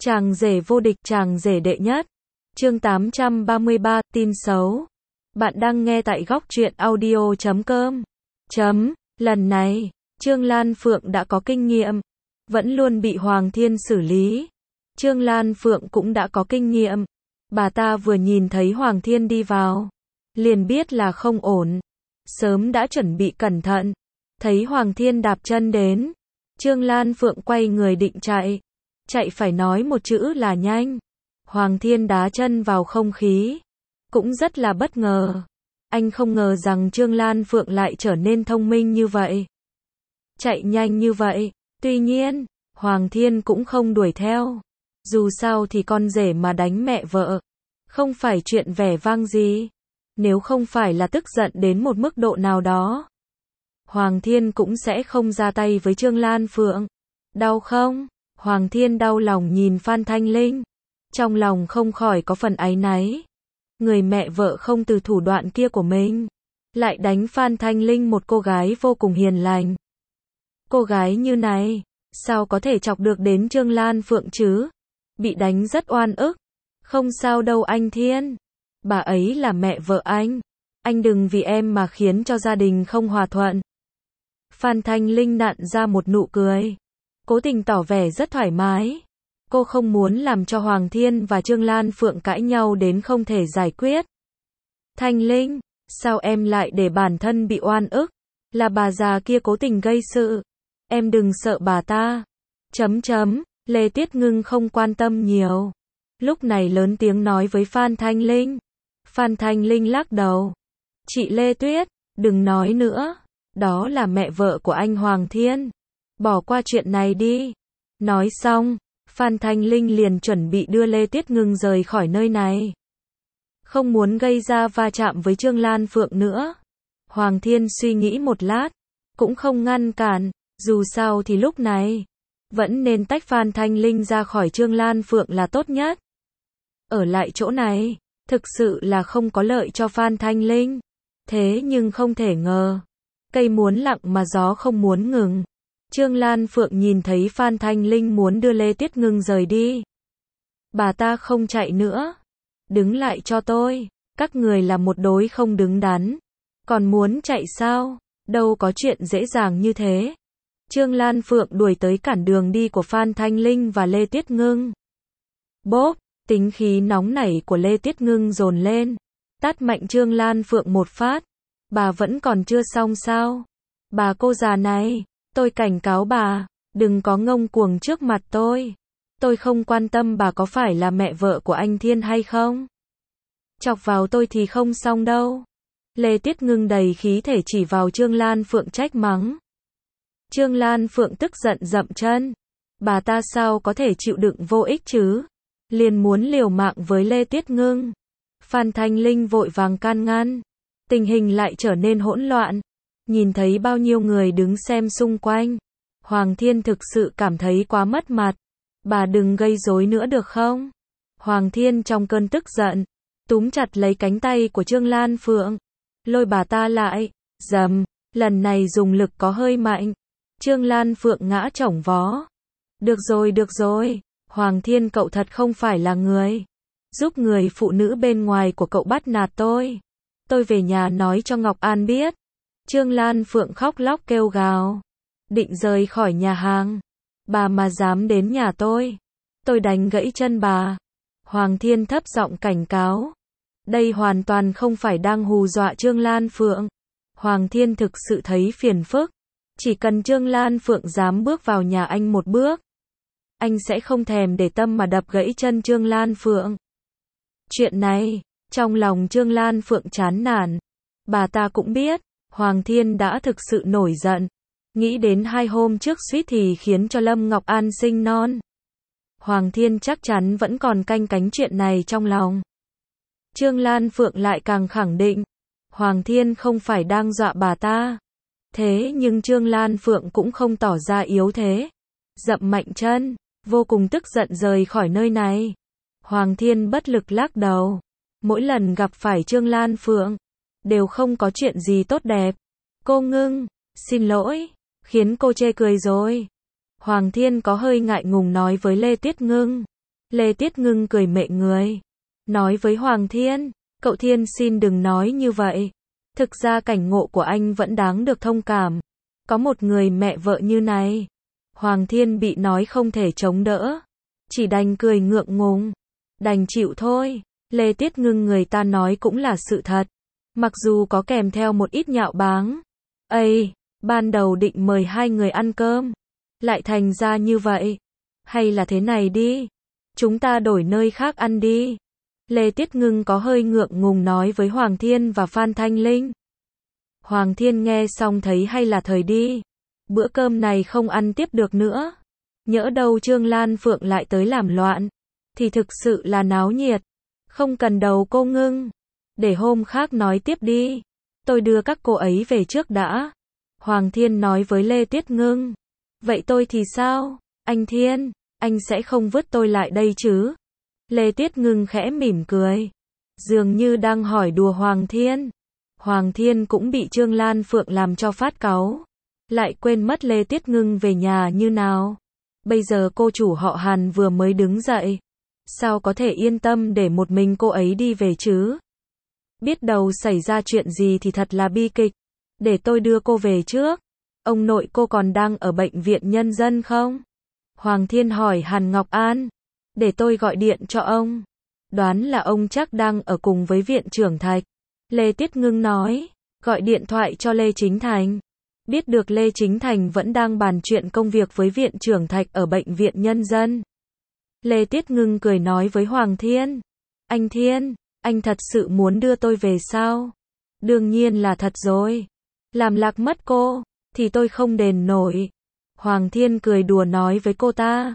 Chàng rể vô địch, chàng rể đệ nhất. Chương 833, tin xấu. Bạn đang nghe tại góc truyện audio.com. Lần này, Trương Lan Phượng đã có kinh nghiệm, vẫn luôn bị Hoàng Thiên xử lý. Trương Lan Phượng cũng đã có kinh nghiệm. Bà ta vừa nhìn thấy Hoàng Thiên đi vào, liền biết là không ổn. Sớm đã chuẩn bị cẩn thận. Thấy Hoàng Thiên đạp chân đến, Trương Lan Phượng quay người định chạy. Chạy phải nói một chữ là nhanh. Hoàng Thiên đá chân vào không khí. Cũng rất là bất ngờ. Anh không ngờ rằng Trương Lan Phượng lại trở nên thông minh như vậy. Chạy nhanh như vậy. Tuy nhiên, Hoàng Thiên cũng không đuổi theo. Dù sao thì con rể mà đánh mẹ vợ, không phải chuyện vẻ vang gì. Nếu không phải là tức giận đến một mức độ nào đó, Hoàng Thiên cũng sẽ không ra tay với Trương Lan Phượng. Đau không? Hoàng Thiên đau lòng nhìn Phan Thanh Linh. Trong lòng không khỏi có phần áy náy. Người mẹ vợ không từ thủ đoạn kia của mình, lại đánh Phan Thanh Linh, một cô gái vô cùng hiền lành. Cô gái như này, sao có thể chọc được đến Trương Lan Phượng chứ? Bị đánh rất oan ức. Không sao đâu anh Thiên. Bà ấy là mẹ vợ anh. Anh đừng vì em mà khiến cho gia đình không hòa thuận. Phan Thanh Linh nặn ra một nụ cười. Cố tình tỏ vẻ rất thoải mái. Cô không muốn làm cho Hoàng Thiên và Trương Lan Phượng cãi nhau đến không thể giải quyết. Thanh Linh, sao em lại để bản thân bị oan ức? Là bà già kia cố tình gây sự. Em đừng sợ bà ta. Lê Tuyết Ngưng không quan tâm nhiều. Lúc này lớn tiếng nói với Phan Thanh Linh. Phan Thanh Linh lắc đầu. Chị Lê Tuyết, đừng nói nữa. Đó là mẹ vợ của anh Hoàng Thiên. Bỏ qua chuyện này đi. Nói xong, Phan Thanh Linh liền chuẩn bị đưa Lê Tuyết Ngưng rời khỏi nơi này. Không muốn gây ra va chạm với Trương Lan Phượng nữa. Hoàng Thiên suy nghĩ một lát, cũng không ngăn cản. Dù sao thì lúc này, vẫn nên tách Phan Thanh Linh ra khỏi Trương Lan Phượng là tốt nhất. Ở lại chỗ này, thực sự là không có lợi cho Phan Thanh Linh. Thế nhưng không thể ngờ, cây muốn lặng mà gió không muốn ngừng. Trương Lan Phượng nhìn thấy Phan Thanh Linh muốn đưa Lê Tuyết Ngưng rời đi. Bà ta không chạy nữa. Đứng lại cho tôi. Các người là một đối không đứng đắn. Còn muốn chạy sao? Đâu có chuyện dễ dàng như thế. Trương Lan Phượng đuổi tới cản đường đi của Phan Thanh Linh và Lê Tuyết Ngưng. Bốp, tính khí nóng nảy của Lê Tuyết Ngưng dồn lên. Tát mạnh Trương Lan Phượng một phát. Bà vẫn còn chưa xong sao? Bà cô già này, tôi cảnh cáo bà, đừng có ngông cuồng trước mặt tôi. Tôi không quan tâm bà có phải là mẹ vợ của anh Thiên hay không. Chọc vào tôi thì không xong đâu. Lê Tuyết Ngưng đầy khí thể chỉ vào Trương Lan Phượng trách mắng. Trương Lan Phượng tức giận dậm chân. Bà ta sao có thể chịu đựng vô ích chứ? Liền muốn liều mạng với Lê Tuyết Ngưng. Phan Thanh Linh vội vàng can ngăn. Tình hình lại trở nên hỗn loạn. Nhìn thấy bao nhiêu người đứng xem xung quanh, Hoàng Thiên thực sự cảm thấy quá mất mặt. Bà đừng gây rối nữa được không? Hoàng Thiên trong cơn tức giận, túm chặt lấy cánh tay của Trương Lan Phượng, lôi bà ta lại. Dầm, lần này dùng lực có hơi mạnh. Trương Lan Phượng ngã chổng vó. Được rồi, Hoàng Thiên cậu thật không phải là người giúp người phụ nữ bên ngoài của cậu bắt nạt tôi. Tôi về nhà nói cho Ngọc An biết. Trương Lan Phượng khóc lóc kêu gào. Định rời khỏi nhà hàng. Bà mà dám đến nhà tôi đánh gãy chân bà. Hoàng Thiên thấp giọng cảnh cáo. Đây hoàn toàn không phải đang hù dọa Trương Lan Phượng. Hoàng Thiên thực sự thấy phiền phức. Chỉ cần Trương Lan Phượng dám bước vào nhà anh một bước, anh sẽ không thèm để tâm mà đập gãy chân Trương Lan Phượng. Chuyện này, trong lòng Trương Lan Phượng chán nản. Bà ta cũng biết, Hoàng Thiên đã thực sự nổi giận. Nghĩ đến 2 hôm trước suýt thì khiến cho Lâm Ngọc An sinh non. Hoàng Thiên chắc chắn vẫn còn canh cánh chuyện này trong lòng. Trương Lan Phượng lại càng khẳng định, Hoàng Thiên không phải đang dọa bà ta. Thế nhưng Trương Lan Phượng cũng không tỏ ra yếu thế. Dậm mạnh chân, vô cùng tức giận rời khỏi nơi này. Hoàng Thiên bất lực lắc đầu. Mỗi lần gặp phải Trương Lan Phượng, đều không có chuyện gì tốt đẹp. Cô Ngưng, xin lỗi, khiến cô chê cười rồi. Hoàng Thiên có hơi ngại ngùng nói với Lê Tuyết Ngưng. Lê Tiết Ngưng cười mệ người. Nói với Hoàng Thiên, cậu Thiên xin đừng nói như vậy. Thực ra cảnh ngộ của anh vẫn đáng được thông cảm. Có một người mẹ vợ như này. Hoàng Thiên bị nói không thể chống đỡ. Chỉ đành cười ngượng ngùng. Đành chịu thôi. Lê Tiết Ngưng người ta nói cũng là sự thật. Mặc dù có kèm theo một ít nhạo báng. Ây, ban đầu định mời hai người ăn cơm. Lại thành ra như vậy. Hay là thế này đi. Chúng ta đổi nơi khác ăn đi. Lê Tiết Ngưng có hơi ngượng ngùng nói với Hoàng Thiên và Phan Thanh Linh. Hoàng Thiên nghe xong thấy hay là thời đi. Bữa cơm này không ăn tiếp được nữa. Nhỡ đâu Trương Lan Phượng lại tới làm loạn. Thì thực sự là náo nhiệt. Không cần đâu cô Ngưng. Để hôm khác nói tiếp đi. Tôi đưa các cô ấy về trước đã. Hoàng Thiên nói với Lê Tiết Ngưng. Vậy tôi thì sao? Anh Thiên, anh sẽ không vứt tôi lại đây chứ? Lê Tiết Ngưng khẽ mỉm cười. Dường như đang hỏi đùa Hoàng Thiên. Hoàng Thiên cũng bị Trương Lan Phượng làm cho phát cáu. Lại quên mất Lê Tiết Ngưng về nhà như nào. Bây giờ cô chủ họ Hàn vừa mới đứng dậy. Sao có thể yên tâm để một mình cô ấy đi về chứ? Biết đâu xảy ra chuyện gì thì thật là bi kịch. Để tôi đưa cô về trước. Ông nội cô còn đang ở bệnh viện nhân dân không? Hoàng Thiên hỏi Hàn Ngọc An. Để tôi gọi điện cho ông. Đoán là ông chắc đang ở cùng với viện trưởng Thạch. Lê Tiết Ngưng nói. Gọi điện thoại cho Lê Chính Thành. Biết được Lê Chính Thành vẫn đang bàn chuyện công việc với viện trưởng Thạch ở bệnh viện nhân dân. Lê Tiết Ngưng cười nói với Hoàng Thiên. Anh Thiên, anh thật sự muốn đưa tôi về sao? Đương nhiên là thật rồi. Làm lạc mất cô, thì tôi không đền nổi. Hoàng Thiên cười đùa nói với cô ta.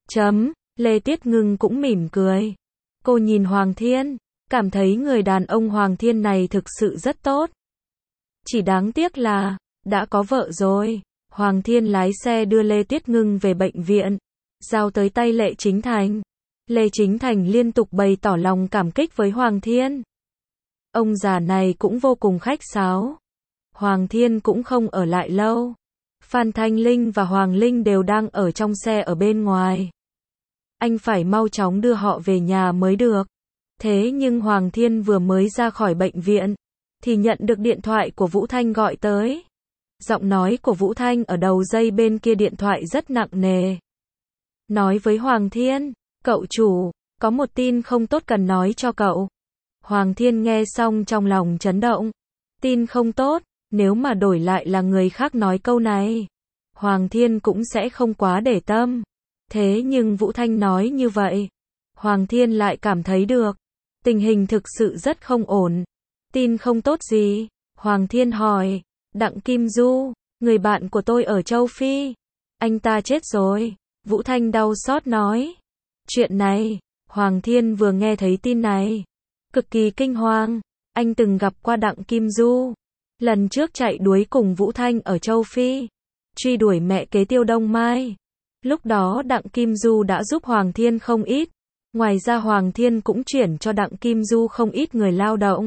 Lê Tiết Ngưng cũng mỉm cười. Cô nhìn Hoàng Thiên, cảm thấy người đàn ông Hoàng Thiên này thực sự rất tốt. Chỉ đáng tiếc là, đã có vợ rồi. Hoàng Thiên lái xe đưa Lê Tiết Ngưng về bệnh viện, giao tới tay Lê Chính Thành. Lê Chính Thành liên tục bày tỏ lòng cảm kích với Hoàng Thiên. Ông già này cũng vô cùng khách sáo. Hoàng Thiên cũng không ở lại lâu. Phan Thanh Linh và Hoàng Linh đều đang ở trong xe ở bên ngoài. Anh phải mau chóng đưa họ về nhà mới được. Thế nhưng Hoàng Thiên vừa mới ra khỏi bệnh viện, thì nhận được điện thoại của Vũ Thanh gọi tới. Giọng nói của Vũ Thanh ở đầu dây bên kia điện thoại rất nặng nề. Nói với Hoàng Thiên, cậu chủ, có một tin không tốt cần nói cho cậu. Hoàng Thiên nghe xong trong lòng chấn động. Tin không tốt, nếu mà đổi lại là người khác nói câu này, Hoàng Thiên cũng sẽ không quá để tâm. Thế nhưng Vũ Thanh nói như vậy, Hoàng Thiên lại cảm thấy được. Tình hình thực sự rất không ổn. Tin không tốt gì? Hoàng Thiên hỏi. Đặng Kim Du, người bạn của tôi ở châu Phi. Anh ta chết rồi. Vũ Thanh đau xót nói. Chuyện này, Hoàng Thiên vừa nghe thấy tin này, cực kỳ kinh hoàng. Anh từng gặp qua Đặng Kim Du. Lần trước chạy đuổi cùng Vũ Thanh ở châu Phi, truy đuổi mẹ kế Tiêu Đông Mai. Lúc đó Đặng Kim Du đã giúp Hoàng Thiên không ít. Ngoài ra Hoàng Thiên cũng chuyển cho Đặng Kim Du không ít người lao động.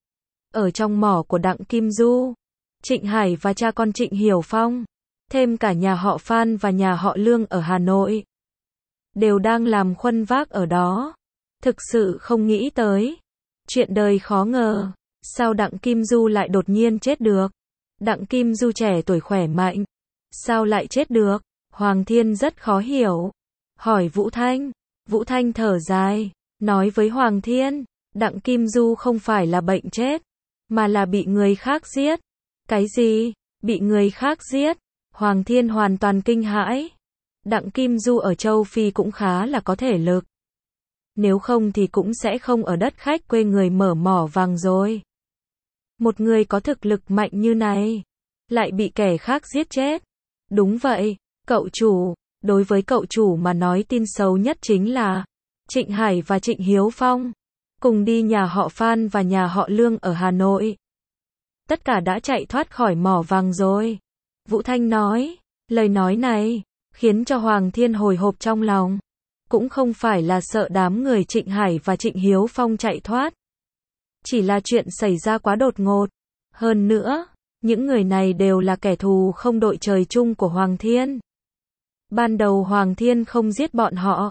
Ở trong mỏ của Đặng Kim Du, Trịnh Hải và cha con Trịnh Hiểu Phong, thêm cả nhà họ Phan và nhà họ Lương ở Hà Nội, đều đang làm khuân vác ở đó. Thực sự không nghĩ tới. Chuyện đời khó ngờ. Sao Đặng Kim Du lại đột nhiên chết được? Đặng Kim Du trẻ tuổi khỏe mạnh. Sao lại chết được? Hoàng Thiên rất khó hiểu. Hỏi Vũ Thanh. Vũ Thanh thở dài, nói với Hoàng Thiên, Đặng Kim Du không phải là bệnh chết, mà là bị người khác giết. Cái gì? Bị người khác giết? Hoàng Thiên hoàn toàn kinh hãi. Đặng Kim Du ở châu Phi cũng khá là có thể lực. Nếu không thì cũng sẽ không ở đất khách quê người mở mỏ vàng rồi. Một người có thực lực mạnh như này, lại bị kẻ khác giết chết. Đúng vậy, cậu chủ. Đối với cậu chủ mà nói tin xấu nhất chính là Trịnh Hải và Trịnh Hiếu Phong cùng đi nhà họ Phan và nhà họ Lương ở Hà Nội. Tất cả đã chạy thoát khỏi mỏ vàng rồi. Vũ Thanh nói, lời nói này khiến cho Hoàng Thiên hồi hộp trong lòng. Cũng không phải là sợ đám người Trịnh Hải và Trịnh Hiếu Phong chạy thoát. Chỉ là chuyện xảy ra quá đột ngột. Hơn nữa, những người này đều là kẻ thù không đội trời chung của Hoàng Thiên. Ban đầu Hoàng Thiên không giết bọn họ,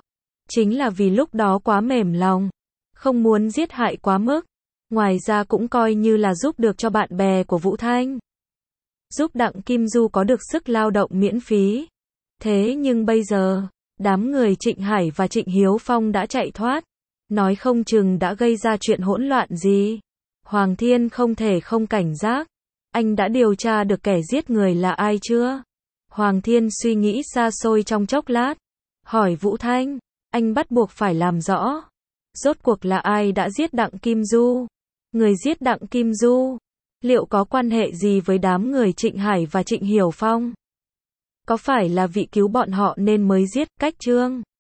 Chính là vì lúc đó quá mềm lòng, không muốn giết hại quá mức. Ngoài ra cũng coi như là giúp được cho bạn bè của Vũ Thanh. Giúp Đặng Kim Du có được sức lao động miễn phí. Thế nhưng bây giờ, đám người Trịnh Hải và Trịnh Hiếu Phong đã chạy thoát. Nói không chừng đã gây ra chuyện hỗn loạn gì. Hoàng Thiên không thể không cảnh giác. Anh đã điều tra được kẻ giết người là ai chưa? Hoàng Thiên suy nghĩ xa xôi trong chốc lát. Hỏi Vũ Thanh, anh bắt buộc phải làm rõ. Rốt cuộc là ai đã giết Đặng Kim Du? Người giết Đặng Kim Du, liệu có quan hệ gì với đám người Trịnh Hải và Trịnh Hiểu Phong? Có phải là vì cứu bọn họ nên mới giết Cách Trương?